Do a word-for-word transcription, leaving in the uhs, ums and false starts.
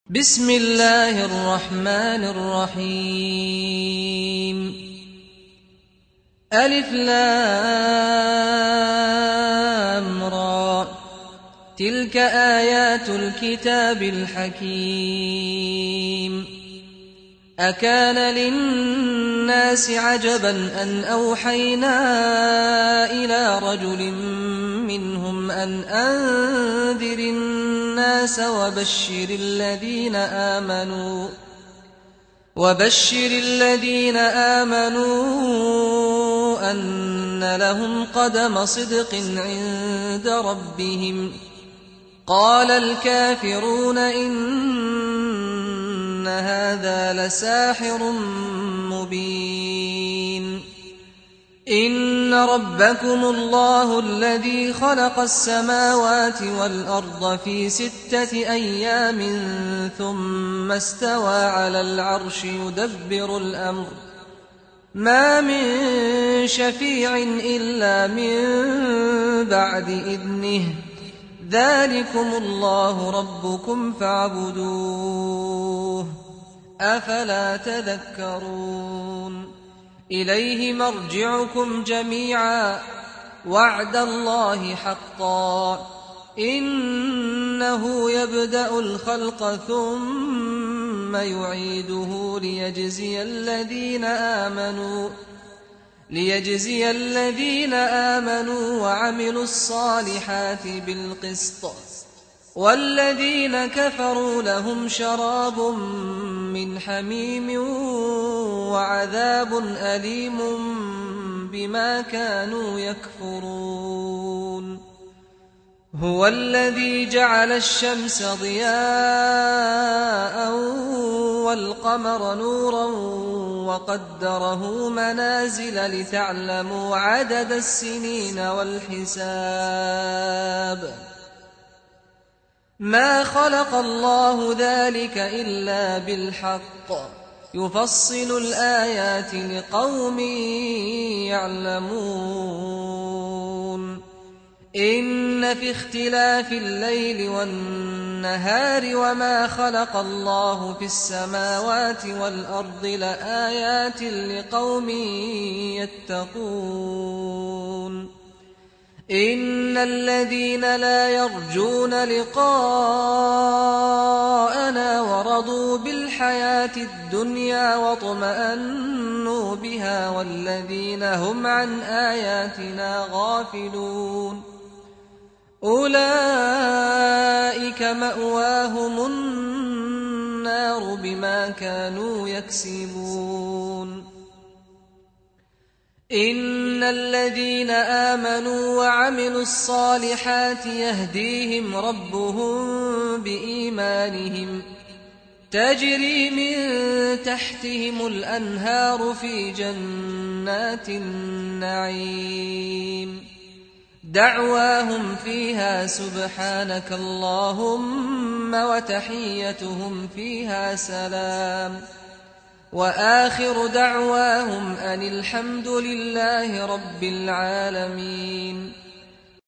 بسم الله الرحمن الرحيم. ألف لام را، تلك آيات الكتاب الحكيم. أكان للناس عجبا أن أوحينا إلى رجل منهم أن أنذر الناس وبشر الذين آمنوا وبشر الذين آمنوا أن لهم قدم صدق عند ربهم. قال الكافرون إن هذا لساحر مبين. إن ربكم الله الذي خلق السماوات والأرض في ستة أيام ثم استوى على العرش يدبر الأمر، ما من شفيع إلا من بعد إذنه، ذلكم الله ربكم فاعبدوه، أفلا تذكرون. إليه مرجعكم جميعا، وعد الله حقا، إنه يبدأ الخلق ثم يعيده ليجزي الذين آمنوا ليجزي الذين آمنوا وعملوا الصالحات بالقسط، والذين كفروا لهم شراب من حميم وعذاب أليم بما كانوا يكفرون. هو الذي جعل الشمس ضياء والقمر نورا وقدره منازل لتعلموا عدد السنين والحساب، ما خلق الله ذلك إلا بالحق، يفصل الآيات لقوم يعلمون. إن في اختلاف الليل والنهار وما خلق الله في السماوات والأرض لآيات لقوم يتقون. إن الذين لا يرجون لقاءنا ورضوا بالحياة الدنيا واطمأنوا بها والذين هم عن آياتنا غافلون، أولئك مأواهم النار بما كانوا يكسبون. إن الذين آمنوا وعملوا الصالحات يهديهم ربهم بإيمانهم، تجري من تحتهم الأنهار في جنات النعيم، دعواهم فيها سبحانك اللهم وتحيتهم فيها سلام، وآخر دعواهم أن الحمد لله رب العالمين.